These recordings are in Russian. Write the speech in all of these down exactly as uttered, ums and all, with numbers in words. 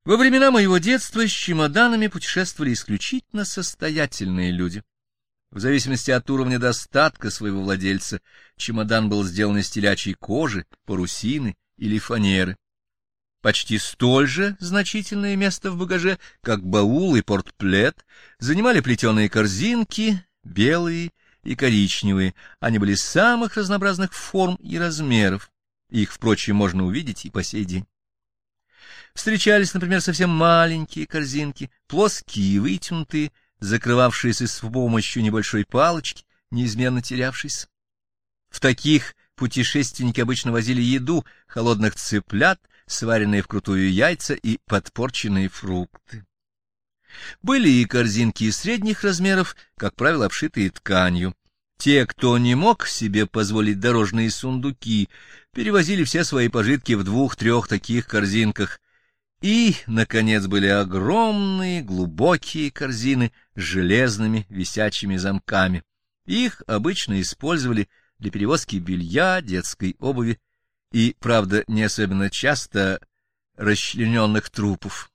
Во времена моего детства с чемоданами путешествовали исключительно состоятельные люди. В зависимости от уровня достатка своего владельца, чемодан был сделан из телячьей кожи, парусины или фанеры. Почти столь же значительное место в багаже, как баул и портплет, занимали плетеные корзинки, белые и коричневые. Они были самых разнообразных форм и размеров. Их, впрочем, можно увидеть и по сей день. Встречались, например, совсем маленькие корзинки, плоские и вытянутые, закрывавшиеся с помощью небольшой палочки, неизменно терявшейся. В таких путешественники обычно возили еду, холодных цыплят, сваренные вкрутую яйца и подпорченные фрукты. Были и корзинки средних размеров, как правило, обшитые тканью. Те, кто не мог себе позволить дорожные сундуки, перевозили все свои пожитки в двух-трех таких корзинках. И, наконец, были огромные глубокие корзины с железными висячими замками. Их обычно использовали для перевозки белья, детской обуви и, правда, не особенно часто расчлененных трупов.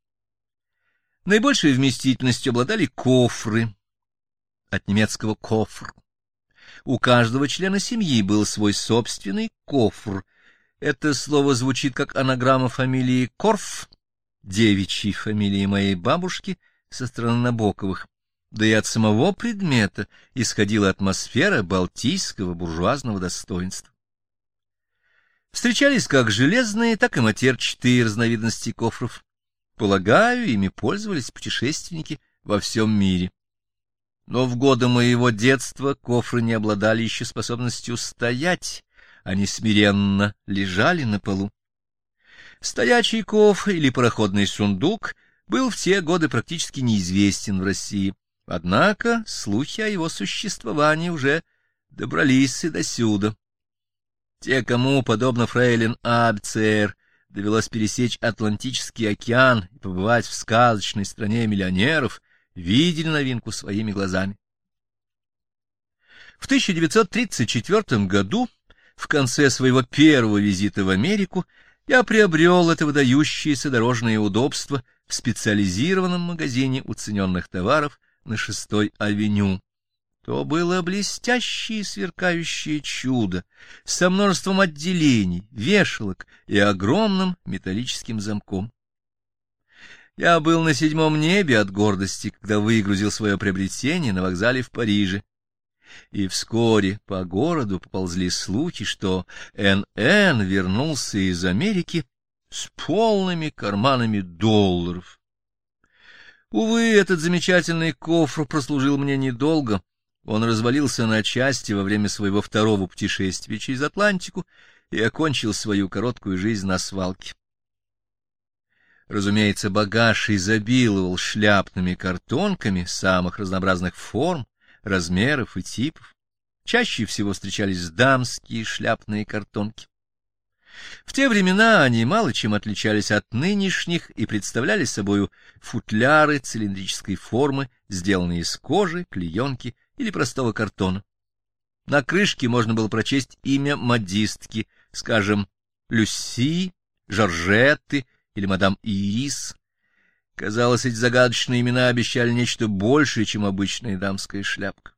Наибольшей вместительностью обладали кофры, от немецкого «кофр». У каждого члена семьи был свой собственный кофр. Это слово звучит как анаграмма фамилии Корф, девичьей фамилии моей бабушки со стороны Набоковых, да и от самого предмета исходила атмосфера балтийского буржуазного достоинства. Встречались как железные, так и матерчатые разновидности кофров. Полагаю, ими пользовались путешественники во всем мире. Но в годы моего детства кофры не обладали еще способностью стоять, они смиренно лежали на полу. Стоячий кофр или пароходный сундук был в те годы практически неизвестен в России, однако слухи о его существовании уже добрались и досюда. Те, кому, подобно фрейлин Абцер, довелось пересечь Атлантический океан и побывать в сказочной стране миллионеров, видели новинку своими глазами. В тысяча девятьсот тридцать четвёртом году, в конце своего первого визита в Америку, я приобрел это выдающееся дорожное удобство в специализированном магазине уцененных товаров на шестой авеню. То было блестящее сверкающее чудо со множеством отделений, вешалок и огромным металлическим замком. Я был на седьмом небе от гордости, когда выгрузил свое приобретение на вокзале в Париже. И вскоре по городу поползли слухи, что Эн Эн вернулся из Америки с полными карманами долларов. Увы, этот замечательный кофр прослужил мне недолго. Он развалился на части во время своего второго путешествия через Атлантику и окончил свою короткую жизнь на свалке. Разумеется, багаж изобиловал шляпными картонками самых разнообразных форм, размеров и типов. Чаще всего встречались дамские шляпные картонки. В те времена они мало чем отличались от нынешних и представляли собою футляры цилиндрической формы, сделанные из кожи, клеенки или простого картона. На крышке можно было прочесть имя модистки, скажем, Люси, Жоржетты или мадам Ирис. Казалось, эти загадочные имена обещали нечто большее, чем обычная дамская шляпка.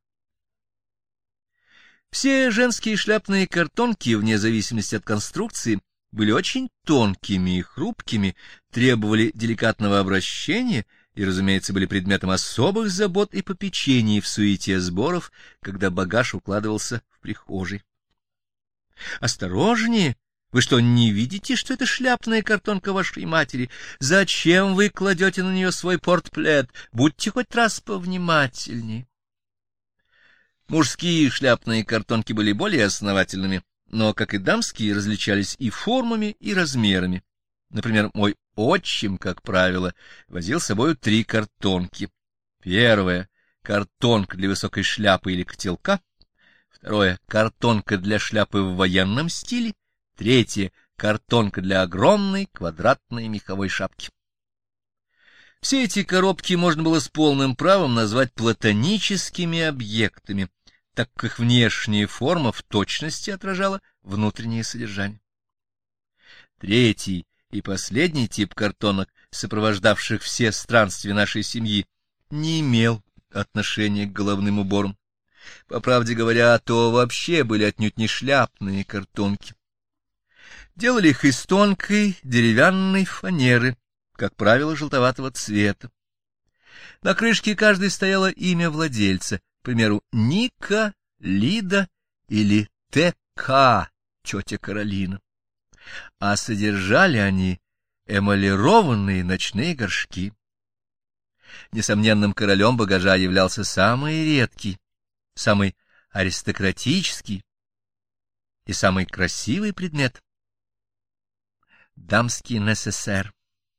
Все женские шляпные картонки, вне зависимости от конструкции, были очень тонкими и хрупкими, требовали деликатного обращения и, разумеется, были предметом особых забот и попечений в суете сборов, когда багаж укладывался в прихожей. «Осторожнее! Вы что, не видите, что это шляпная картонка вашей матери? Зачем вы кладете на нее свой портплет? Будьте хоть раз повнимательнее». Мужские шляпные картонки были более основательными, но, как и дамские, различались и формами, и размерами. Например, мой отчим, как правило, возил с собой три картонки. Первая — картонка для высокой шляпы или котелка. Второе — картонка для шляпы в военном стиле. Третье — картонка для огромной квадратной меховой шапки. Все эти коробки можно было с полным правом назвать платоническими объектами, так как их внешняя форма в точности отражала внутреннее содержание. Третий и последний тип картонок, сопровождавших все странствия нашей семьи, не имел отношения к головным уборам. По правде говоря, то вообще были отнюдь не шляпные картонки. Делали их из тонкой деревянной фанеры, как правило, желтоватого цвета. На крышке каждой стояло имя владельца, к примеру, Ника, Лида или Т К, тетя Каролина. А содержали они эмалированные ночные горшки. Несомненным королем багажа являлся самый редкий, самый аристократический и самый красивый предмет — дамский несесер.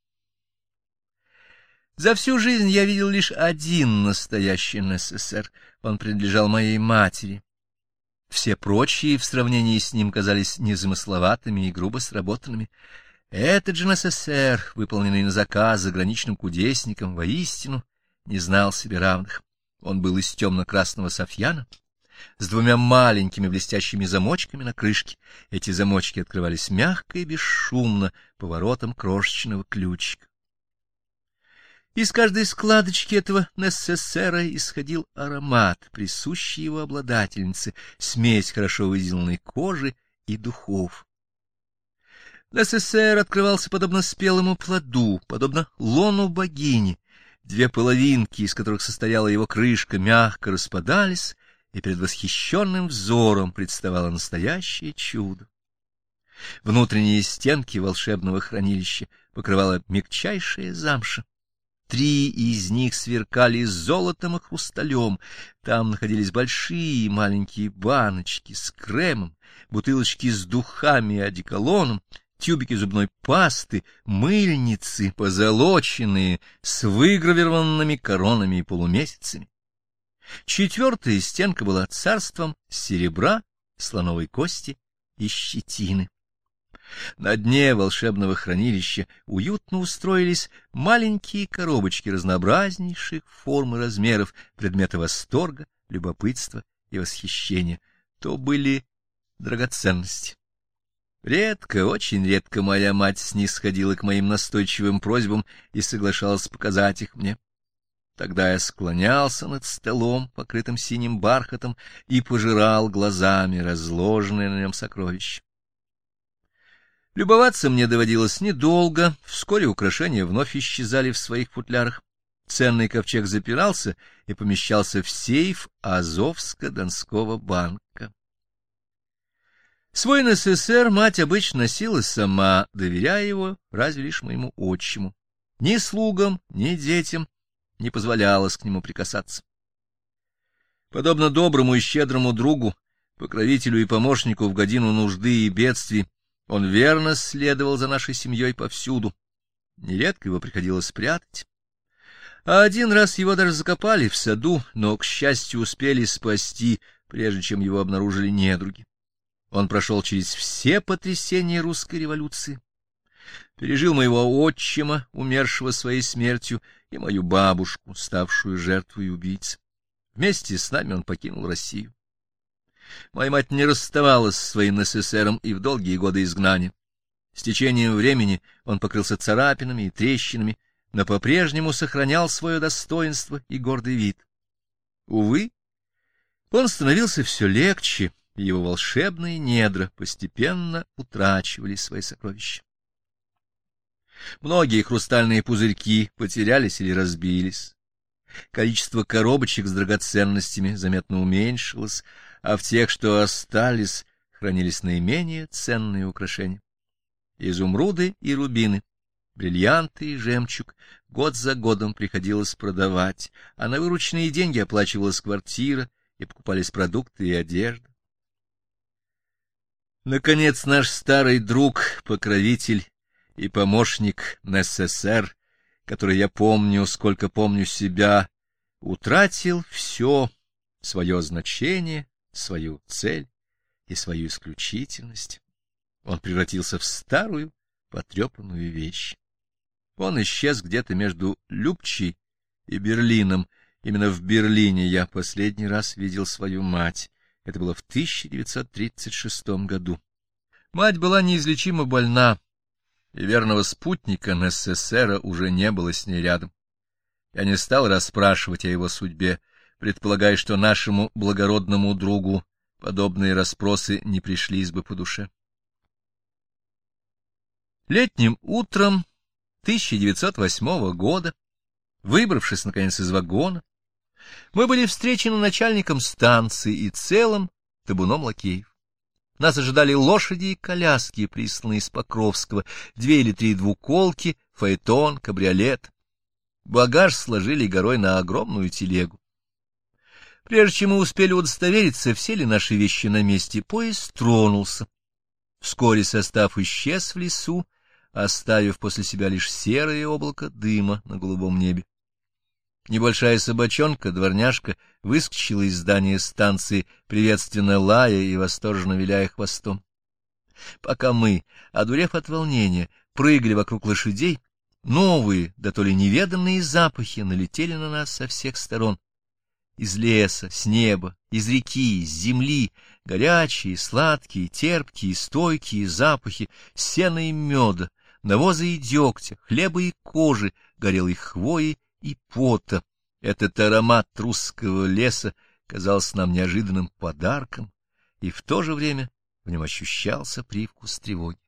За всю жизнь я видел лишь один настоящий несесер. Он принадлежал моей матери. Все прочие в сравнении с ним казались незамысловатыми и грубо сработанными. Этот же несесер, выполненный на заказ заграничным кудесником, воистину не знал себе равных. Он был из темно-красного софьяна, с двумя маленькими блестящими замочками на крышке. Эти замочки открывались мягко и бесшумно поворотом крошечного ключика. Из каждой складочки этого несесера исходил аромат, присущий его обладательнице, смесь хорошо выделанной кожи и духов. Несесер открывался подобно спелому плоду, подобно лону богини. Две половинки, из которых состояла его крышка, мягко распадались, и перед восхищенным взором представало настоящее чудо. Внутренние стенки волшебного хранилища покрывала мягчайшая замша. Три из них сверкали золотом и хрусталем. Там находились большие и маленькие баночки с кремом, бутылочки с духами и одеколоном, тюбики зубной пасты, мыльницы, позолоченные, с выгравированными коронами и полумесяцами. Четвертая стенка была царством серебра, слоновой кости и щетины. На дне волшебного хранилища уютно устроились маленькие коробочки разнообразнейших форм и размеров, предметы восторга, любопытства и восхищения. То были драгоценности. Редко, очень редко моя мать снисходила к моим настойчивым просьбам и соглашалась показать их мне. Тогда я склонялся над столом, покрытым синим бархатом, и пожирал глазами разложенные на нем сокровища. Любоваться мне доводилось недолго, вскоре украшения вновь исчезали в своих футлярах. Ценный ковчег запирался и помещался в сейф Азовско-Донского банка. Свой НССР мать обычно носила сама, доверяя его разве лишь моему отчиму. Ни слугам, ни детям не позволялось к нему прикасаться. Подобно доброму и щедрому другу, покровителю и помощнику в годину нужды и бедствий, он верно следовал за нашей семьей повсюду. Нередко его приходилось спрятать. А один раз его даже закопали в саду, но, к счастью, успели спасти, прежде чем его обнаружили недруги. Он прошел через все потрясения русской революции, пережил моего отчима, умершего своей смертью, и мою бабушку, ставшую жертвой убийц. Вместе с нами он покинул Россию. Моя мать не расставалась со своим НССРом и в долгие годы изгнания. С течением времени он покрылся царапинами и трещинами, но по-прежнему сохранял свое достоинство и гордый вид. Увы, он становился все легче, и его волшебные недра постепенно утрачивали свои сокровища. Многие хрустальные пузырьки потерялись или разбились. Количество коробочек с драгоценностями заметно уменьшилось, а в тех, что остались, хранились наименее ценные украшения. Изумруды и рубины, бриллианты и жемчуг год за годом приходилось продавать, а на вырученные деньги оплачивалась квартира и покупались продукты и одежда. Наконец, наш старый друг, покровитель и помощник НССР, который я помню, сколько помню себя, утратил все свое значение, свою цель и свою исключительность. Он превратился в старую, потрепанную вещь. Он исчез где-то между Любчей и Берлином. Именно в Берлине я последний раз видел свою мать. Это было в тысяча девятьсот тридцать шестом году. Мать была неизлечимо больна, и верного спутника Несессера уже не было с ней рядом. Я не стал расспрашивать о его судьбе, предполагая, что нашему благородному другу подобные расспросы не пришлись бы по душе. Летним утром тысяча девятьсот восьмого года, выбравшись, наконец, из вагона, мы были встречены начальником станции и целым табуном лакеев. Нас ожидали лошади и коляски, присланные из Покровского, две или три двуколки, фаэтон, кабриолет. Багаж сложили горой на огромную телегу. Прежде чем мы успели удостовериться, все ли наши вещи на месте, поезд тронулся. Вскоре состав исчез в лесу, оставив после себя лишь серое облако дыма на голубом небе. Небольшая собачонка, дворняжка, выскочила из здания станции, приветственно лая и восторженно виляя хвостом. Пока мы, одурев от волнения, прыгали вокруг лошадей, новые, да то ли неведанные запахи налетели на нас со всех сторон. Из леса, с неба, из реки, из земли, горячие, сладкие, терпкие, стойкие запахи сена и меда, навоза и дегтя, хлеба и кожи, горелой хвои и пота. Этот аромат русского леса казался нам неожиданным подарком, и в то же время в нем ощущался привкус тревоги.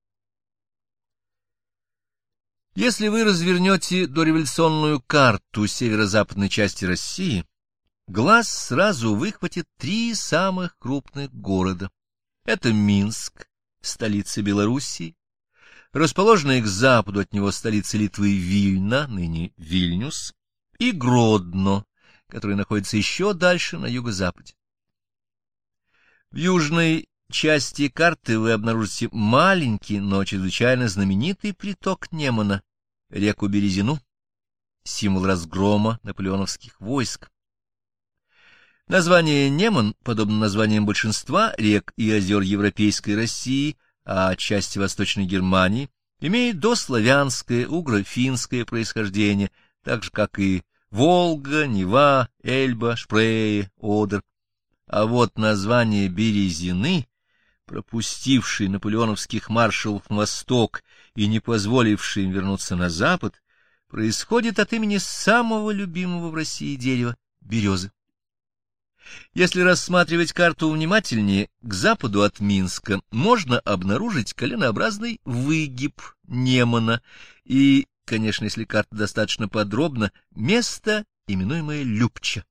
Если вы развернете дореволюционную карту северо-западной части России, глаз сразу выхватит три самых крупных города. Это Минск, столица Белоруссии, расположенная к западу от него столица Литвы Вильна, ныне Вильнюс, и Гродно, который находится еще дальше на юго-западе. В южной части карты вы обнаружите маленький, но чрезвычайно знаменитый приток Немана, реку Березину, символ разгрома наполеоновских войск. Название Неман, подобно названиям большинства рек и озер Европейской России, а части Восточной Германии, имеет дославянское, угро-финское происхождение, так же, как и Волга, Нева, Эльба, Шпрее, Одер. А вот название Березины, пропустивший наполеоновских маршалов на восток и не позволивший им вернуться на запад, происходит от имени самого любимого в России дерева — березы. Если рассматривать карту внимательнее, к западу от Минска можно обнаружить коленообразный выгиб Немана и, конечно, если карта достаточно подробна, место, именуемое Любча.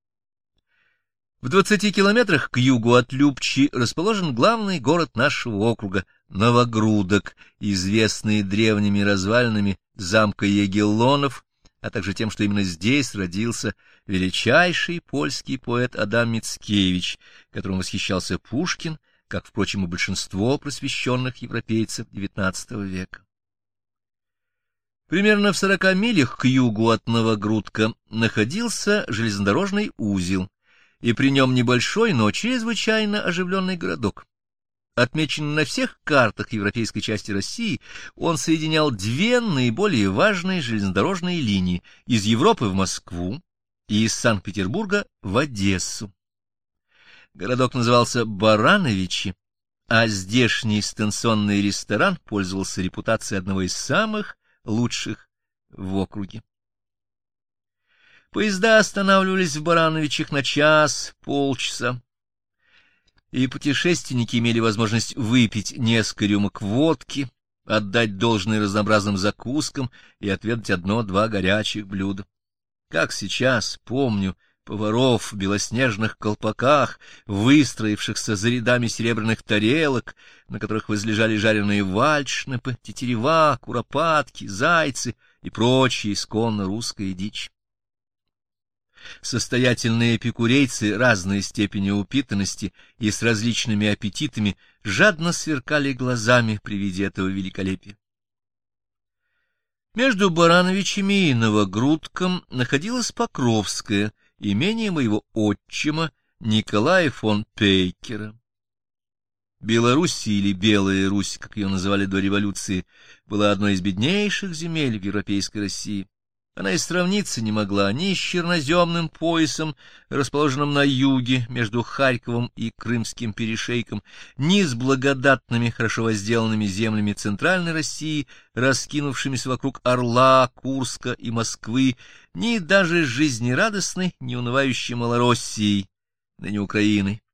В двадцати километрах к югу от Любчи расположен главный город нашего округа — Новогрудок, известный древними развалинами замка Егеллонов, а также тем, что именно здесь родился величайший польский поэт Адам Мицкевич, которым восхищался Пушкин, как, впрочем, и большинство просвещенных европейцев девятнадцатого века. Примерно в сорока милях к югу от Новогрудка находился железнодорожный узел, и при нем небольшой, но чрезвычайно оживленный городок. Отмеченный на всех картах европейской части России, он соединял две наиболее важные железнодорожные линии — из Европы в Москву и из Санкт-Петербурга в Одессу. Городок назывался Барановичи, а здешний станционный ресторан пользовался репутацией одного из самых лучших в округе. Поезда останавливались в Барановичах на час, полчаса, и путешественники имели возможность выпить несколько рюмок водки, отдать должное разнообразным закускам и отведать одно-два горячих блюда. Как сейчас помню поваров в белоснежных колпаках, выстроившихся за рядами серебряных тарелок, на которых возлежали жареные вальшнепы, тетерева, куропатки, зайцы и прочая исконно русская дичь. Состоятельные эпикурейцы разной степени упитанности и с различными аппетитами жадно сверкали глазами при виде этого великолепия. Между Барановичами и Новогрудком находилось Покровское, имение моего отчима Николая фон Пейкера. Белоруссия, или Белая Русь, как ее называли до революции, была одной из беднейших земель в европейской России. Она и сравниться не могла ни с черноземным поясом, расположенным на юге между Харьковом и Крымским перешейком, ни с благодатными, хорошо возделанными землями Центральной России, раскинувшимися вокруг Орла, Курска и Москвы, ни даже с жизнерадостной, неунывающей Малороссией, ныне Украиной.